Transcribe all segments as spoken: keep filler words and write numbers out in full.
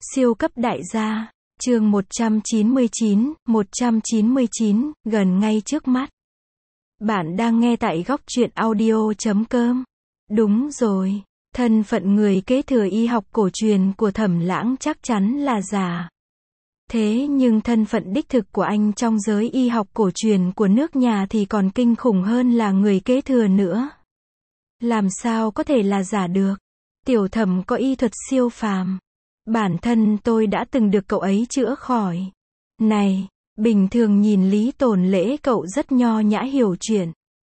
Siêu cấp đại gia, chương một trăm chín mươi chín, một trăm chín mươi chín, gần ngay trước mắt. Bạn đang nghe tại góc truyện audio chấm com. Đúng rồi, thân phận người kế thừa y học cổ truyền của Thẩm Lãng chắc chắn là giả. Thế nhưng thân phận đích thực của anh trong giới y học cổ truyền của nước nhà thì còn kinh khủng hơn là người kế thừa nữa. Làm sao có thể là giả được? Tiểu Thẩm có y thuật siêu phàm. Bản thân tôi đã từng được cậu ấy chữa khỏi. Này, bình thường nhìn Lý Tồn Lễ cậu rất nho nhã hiểu chuyện.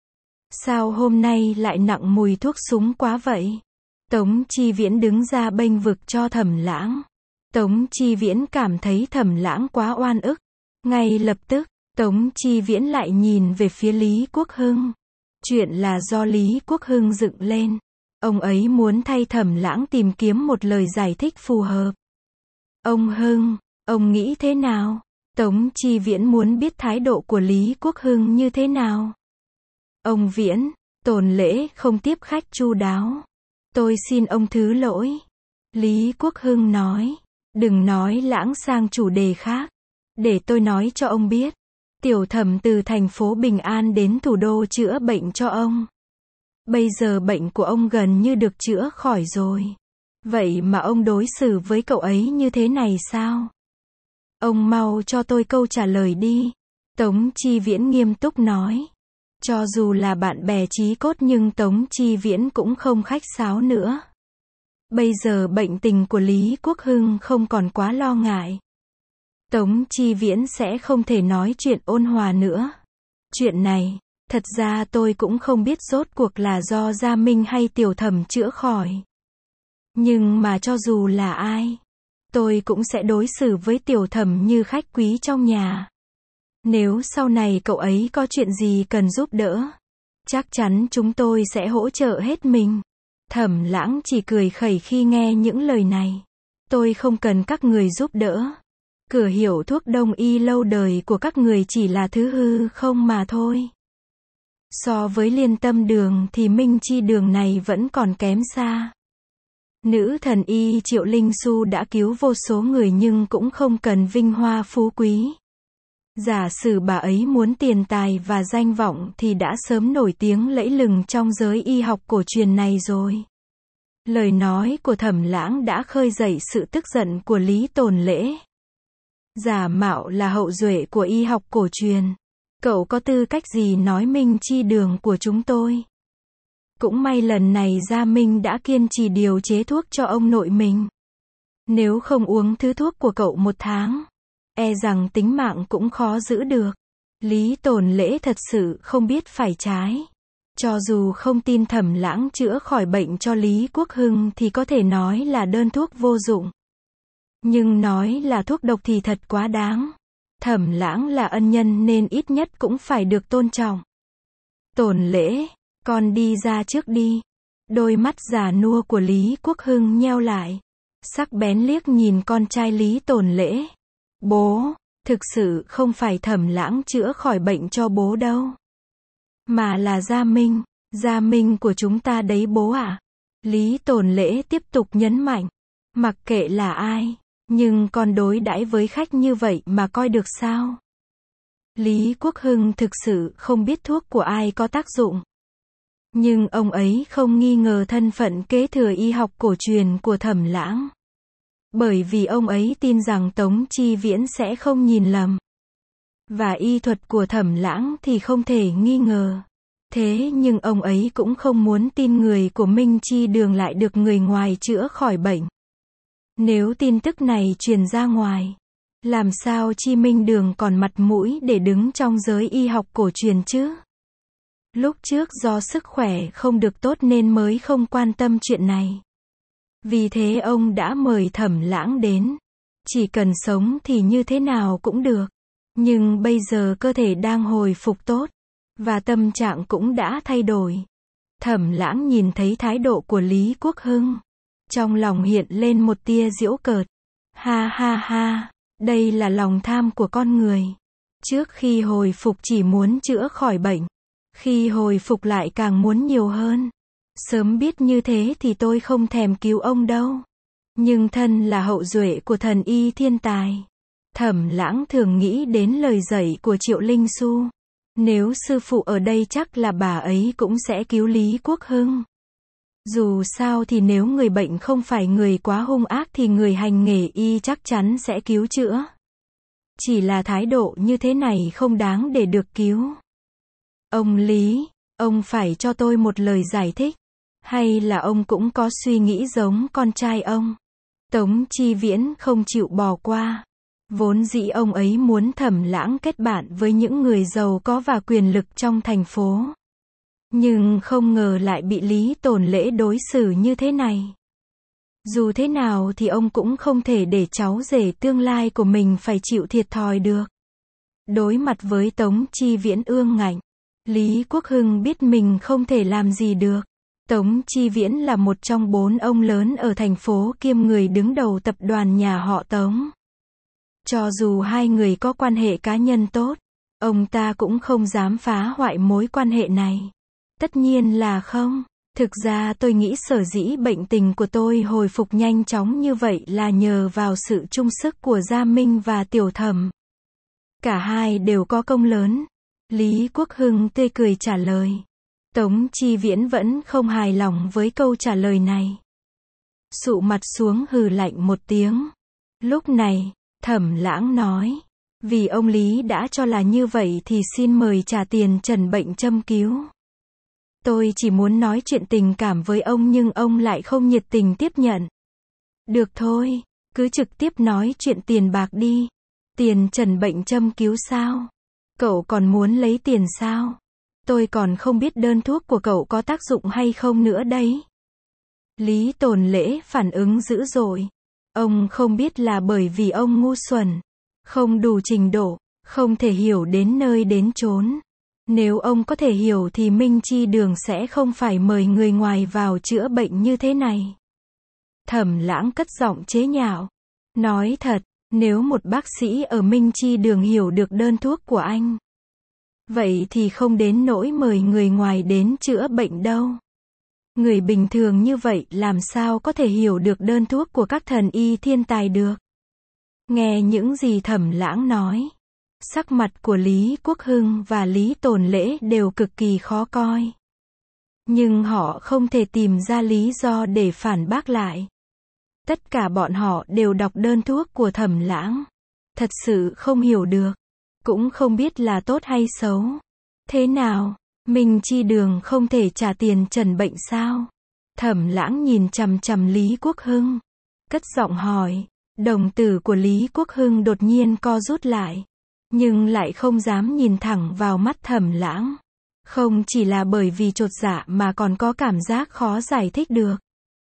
Sao hôm nay lại nặng mùi thuốc súng quá vậy? Tống Chi Viễn đứng ra bênh vực cho Thẩm Lãng. Tống Chi Viễn cảm thấy Thẩm Lãng quá oan ức. Ngay lập tức, Tống Chi Viễn lại nhìn về phía Lý Quốc Hưng. Chuyện là do Lý Quốc Hưng dựng lên. Ông ấy muốn thay Thẩm Lãng tìm kiếm một lời giải thích phù hợp. Ông Hưng, ông nghĩ thế nào? Tống Chi Viễn muốn biết thái độ của Lý Quốc Hưng như thế nào. Ông Viễn, Tồn Lễ không tiếp khách chu đáo. Tôi xin ông thứ lỗi. Lý Quốc Hưng nói. Đừng nói lãng sang chủ đề khác. Để tôi nói cho ông biết. Tiểu Thẩm từ thành phố Bình An đến thủ đô chữa bệnh cho ông. Bây giờ bệnh của ông gần như được chữa khỏi rồi. Vậy mà ông đối xử với cậu ấy như thế này sao? Ông mau cho tôi câu trả lời đi. Tống Chi Viễn nghiêm túc nói. Cho dù là bạn bè chí cốt nhưng Tống Chi Viễn cũng không khách sáo nữa. Bây giờ bệnh tình của Lý Quốc Hưng không còn quá lo ngại. Tống Chi Viễn sẽ không thể nói chuyện ôn hòa nữa. Chuyện này, thật ra tôi cũng không biết rốt cuộc là do Gia Minh hay Tiểu Thẩm chữa khỏi. Nhưng mà cho dù là ai, tôi cũng sẽ đối xử với Tiểu Thẩm như khách quý trong nhà. Nếu sau này cậu ấy có chuyện gì cần giúp đỡ, chắc chắn chúng tôi sẽ hỗ trợ hết mình. Thẩm Lãng chỉ cười khẩy khi nghe những lời này. Tôi không cần các người giúp đỡ. Cửa hiệu thuốc đông y lâu đời của các người chỉ là thứ hư không mà thôi. So với Liên Tâm Đường thì Minh Chi Đường này vẫn còn kém xa. Nữ thần y Triệu Linh Su đã cứu vô số người nhưng cũng không cần vinh hoa phú quý. Giả sử bà ấy muốn tiền tài và danh vọng thì đã sớm nổi tiếng lẫy lừng trong giới y học cổ truyền này rồi. Lời nói của Thẩm Lãng đã khơi dậy sự tức giận của Lý Tồn Lễ. Giả mạo là hậu duệ của y học cổ truyền. Cậu có tư cách gì nói Minh Chi Đường của chúng tôi? Cũng may lần này Gia Minh đã kiên trì điều chế thuốc cho ông nội mình. Nếu không uống thứ thuốc của cậu một tháng, e rằng tính mạng cũng khó giữ được. Lý Tồn Lễ thật sự không biết phải trái. Cho dù không tin Thẩm Lãng chữa khỏi bệnh cho Lý Quốc Hưng thì có thể nói là đơn thuốc vô dụng. Nhưng nói là thuốc độc thì thật quá đáng. Thẩm Lãng là ân nhân nên ít nhất cũng phải được tôn trọng. Tồn Lễ, con đi ra trước đi. Đôi mắt già nua của Lý Quốc Hưng nheo lại. Sắc bén liếc nhìn con trai Lý Tồn Lễ. Bố, thực sự không phải Thẩm Lãng chữa khỏi bệnh cho bố đâu. Mà là Gia Minh, Gia Minh của chúng ta đấy bố ạ. Lý Tồn Lễ tiếp tục nhấn mạnh. Mặc kệ là ai, nhưng con đối đãi với khách như vậy mà coi được sao? Lý Quốc Hưng thực sự không biết thuốc của ai có tác dụng. Nhưng ông ấy không nghi ngờ thân phận kế thừa y học cổ truyền của Thẩm Lãng. Bởi vì ông ấy tin rằng Tống Chi Viễn sẽ không nhìn lầm. Và y thuật của Thẩm Lãng thì không thể nghi ngờ. Thế nhưng ông ấy cũng không muốn tin người của Minh Chi Đường lại được người ngoài chữa khỏi bệnh. Nếu tin tức này truyền ra ngoài, làm sao Chi Minh Đường còn mặt mũi để đứng trong giới y học cổ truyền chứ? Lúc trước do sức khỏe không được tốt nên mới không quan tâm chuyện này. Vì thế ông đã mời Thẩm Lãng đến. Chỉ cần sống thì như thế nào cũng được. Nhưng bây giờ cơ thể đang hồi phục tốt. Và tâm trạng cũng đã thay đổi. Thẩm Lãng nhìn thấy thái độ của Lý Quốc Hưng. Trong lòng hiện lên một tia giễu cợt. Ha ha ha, đây là lòng tham của con người. Trước khi hồi phục chỉ muốn chữa khỏi bệnh. Khi hồi phục lại càng muốn nhiều hơn. Sớm biết như thế thì tôi không thèm cứu ông đâu. Nhưng thân là hậu duệ của thần y thiên tài. Thẩm Lãng thường nghĩ đến lời dạy của Triệu Linh Xu. Nếu sư phụ ở đây chắc là bà ấy cũng sẽ cứu Lý Quốc Hưng. Dù sao thì nếu người bệnh không phải người quá hung ác thì người hành nghề y chắc chắn sẽ cứu chữa. Chỉ là thái độ như thế này không đáng để được cứu. Ông Lý, ông phải cho tôi một lời giải thích. Hay là ông cũng có suy nghĩ giống con trai ông? Tống Chi Viễn không chịu bỏ qua. Vốn dĩ ông ấy muốn Thẩm Lãng kết bạn với những người giàu có và quyền lực trong thành phố. Nhưng không ngờ lại bị Lý Tồn Lễ đối xử như thế này. Dù thế nào thì ông cũng không thể để cháu rể tương lai của mình phải chịu thiệt thòi được. Đối mặt với Tống Chi Viễn ương ngạnh, Lý Quốc Hưng biết mình không thể làm gì được. Tống Chi Viễn là một trong bốn ông lớn ở thành phố kiêm người đứng đầu tập đoàn nhà họ Tống. Cho dù hai người có quan hệ cá nhân tốt, ông ta cũng không dám phá hoại mối quan hệ này. Tất nhiên là không. Thực ra tôi nghĩ sở dĩ bệnh tình của tôi hồi phục nhanh chóng như vậy là nhờ vào sự chung sức của Gia Minh và Tiểu Thẩm. Cả hai đều có công lớn. Lý Quốc Hưng tươi cười trả lời. Tống Chi Viễn vẫn không hài lòng với câu trả lời này. Sụ mặt xuống hừ lạnh một tiếng. Lúc này, Thẩm Lãng nói. Vì ông Lý đã cho là như vậy thì xin mời trả tiền trần bệnh châm cứu. Tôi chỉ muốn nói chuyện tình cảm với ông nhưng ông lại không nhiệt tình tiếp nhận. Được thôi, cứ trực tiếp nói chuyện tiền bạc đi. Tiền trần bệnh châm cứu sao? Cậu còn muốn lấy tiền sao? Tôi còn không biết đơn thuốc của cậu có tác dụng hay không nữa đấy. Lý Tồn Lễ phản ứng dữ dội. Ông không biết là bởi vì ông ngu xuẩn, không đủ trình độ, không thể hiểu đến nơi đến chốn. Nếu ông có thể hiểu thì Minh Chi Đường sẽ không phải mời người ngoài vào chữa bệnh như thế này. Thẩm Lãng cất giọng chế nhạo. Nói thật, nếu một bác sĩ ở Minh Chi Đường hiểu được đơn thuốc của anh, vậy thì không đến nỗi mời người ngoài đến chữa bệnh đâu. Người bình thường như vậy làm sao có thể hiểu được đơn thuốc của các thần y thiên tài được. Nghe những gì Thẩm Lãng nói, sắc mặt của Lý Quốc Hưng và Lý Tồn Lễ đều cực kỳ khó coi. Nhưng họ không thể tìm ra lý do để phản bác lại. Tất cả bọn họ đều đọc đơn thuốc của Thẩm Lãng. Thật sự không hiểu được. Cũng không biết là tốt hay xấu. Thế nào, Minh Chi Đường không thể trả tiền trần bệnh sao? Thẩm Lãng nhìn chằm chằm Lý Quốc Hưng. Cất giọng hỏi. Đồng tử của Lý Quốc Hưng đột nhiên co rút lại. Nhưng lại không dám nhìn thẳng vào mắt Thẩm Lãng. Không chỉ là bởi vì chột dạ mà còn có cảm giác khó giải thích được.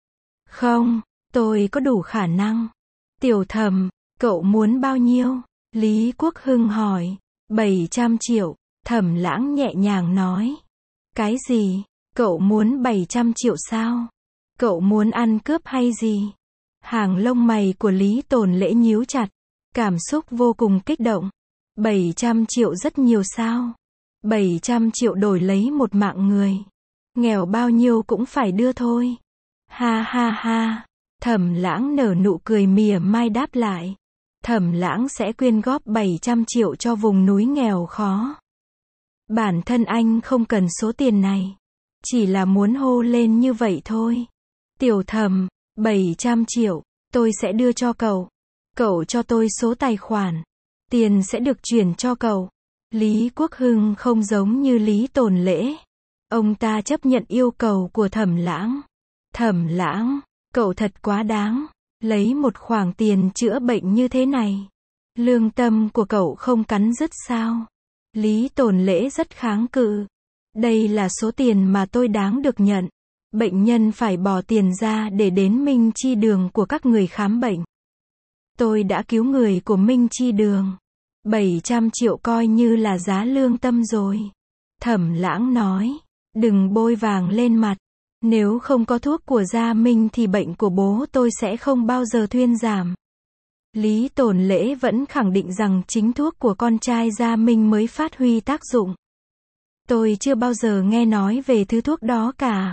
Không, tôi có đủ khả năng. Tiểu Thẩm, cậu muốn bao nhiêu? Lý Quốc Hưng hỏi. bảy trăm triệu, Thẩm Lãng nhẹ nhàng nói. Cái gì? Cậu muốn bảy trăm triệu sao? Cậu muốn ăn cướp hay gì? Hàng lông mày của Lý Tồn Lễ nhíu chặt. Cảm xúc vô cùng kích động. bảy trăm triệu rất nhiều sao? bảy trăm triệu đổi lấy một mạng người. Nghèo bao nhiêu cũng phải đưa thôi. Ha ha ha. Thẩm Lãng nở nụ cười mỉa mai đáp lại. Thẩm Lãng sẽ quyên góp bảy trăm triệu cho vùng núi nghèo khó. Bản thân anh không cần số tiền này. Chỉ là muốn hô lên như vậy thôi. Tiểu Thẩm, bảy trăm triệu, tôi sẽ đưa cho cậu. Cậu cho tôi số tài khoản. Tiền sẽ được chuyển cho cậu. Lý Quốc Hưng không giống như Lý Tồn Lễ. Ông ta chấp nhận yêu cầu của Thẩm Lãng. Thẩm Lãng, cậu thật quá đáng. Lấy một khoản tiền chữa bệnh như thế này. Lương tâm của cậu không cắn rứt sao? Lý Tồn Lễ rất kháng cự. Đây là số tiền mà tôi đáng được nhận. Bệnh nhân phải bỏ tiền ra để đến Minh Chi Đường của các người khám bệnh. Tôi đã cứu người của Minh Chi Đường. bảy trăm triệu coi như là giá lương tâm rồi. Thẩm Lãng nói. Đừng bôi vàng lên mặt. Nếu không có thuốc của Gia Minh thì bệnh của bố tôi sẽ không bao giờ thuyên giảm. Lý Tồn Lễ vẫn khẳng định rằng chính thuốc của con trai Gia Minh mới phát huy tác dụng. Tôi chưa bao giờ nghe nói về thứ thuốc đó cả.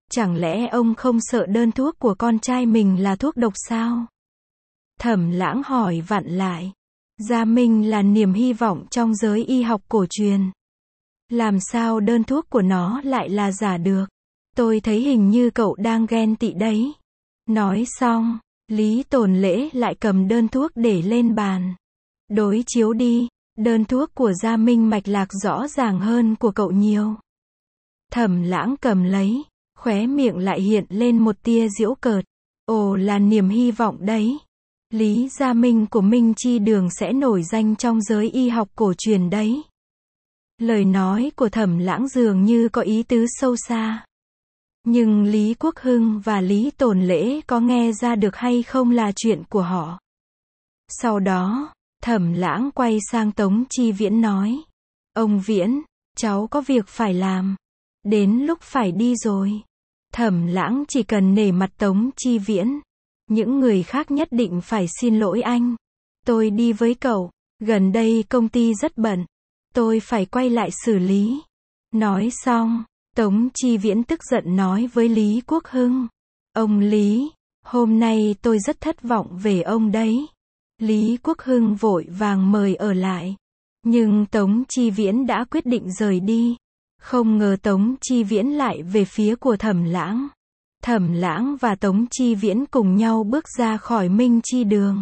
Chẳng lẽ ông không sợ đơn thuốc của con trai mình là thuốc độc sao? Thẩm Lãng hỏi vặn lại. Gia Minh là niềm hy vọng trong giới y học cổ truyền. Làm sao đơn thuốc của nó lại là giả được? Tôi thấy hình như cậu đang ghen tị đấy. Nói xong, Lý Tồn Lễ lại cầm đơn thuốc để lên bàn. Đối chiếu đi, đơn thuốc của Gia Minh mạch lạc rõ ràng hơn của cậu nhiều. Thẩm Lãng cầm lấy, khóe miệng lại hiện lên một tia giễu cợt. Ồ, là niềm hy vọng đấy. Lý Gia Minh của Minh Chi Đường sẽ nổi danh trong giới y học cổ truyền đấy. Lời nói của Thẩm Lãng dường như có ý tứ sâu xa. Nhưng Lý Quốc Hưng và Lý Tồn Lễ có nghe ra được hay không là chuyện của họ. Sau đó, Thẩm Lãng quay sang Tống Chi Viễn nói. Ông Viễn, cháu có việc phải làm. Đến lúc phải đi rồi. Thẩm Lãng chỉ cần nể mặt Tống Chi Viễn. Những người khác nhất định phải xin lỗi anh. Tôi đi với cậu. Gần đây công ty rất bận. Tôi phải quay lại xử lý. Nói xong, Tống Chi Viễn tức giận nói với Lý Quốc Hưng. Ông Lý, hôm nay tôi rất thất vọng về ông đấy. Lý Quốc Hưng vội vàng mời ở lại. Nhưng Tống Chi Viễn đã quyết định rời đi. Không ngờ Tống Chi Viễn lại về phía của Thẩm Lãng. Thẩm Lãng và Tống Chi Viễn cùng nhau bước ra khỏi Minh Chi Đường.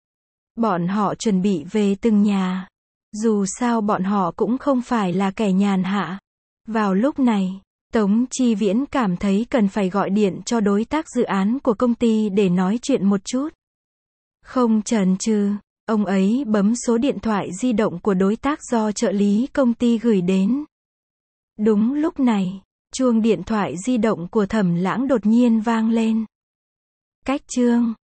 Bọn họ chuẩn bị về từng nhà. Dù sao bọn họ cũng không phải là kẻ nhàn hạ. Vào lúc này, Tống Chi Viễn cảm thấy cần phải gọi điện cho đối tác dự án của công ty để nói chuyện một chút. Không chần chừ, ông ấy bấm số điện thoại di động của đối tác do trợ lý công ty gửi đến. Đúng lúc này, chuông điện thoại di động của Thẩm Lãng đột nhiên vang lên. Cách chương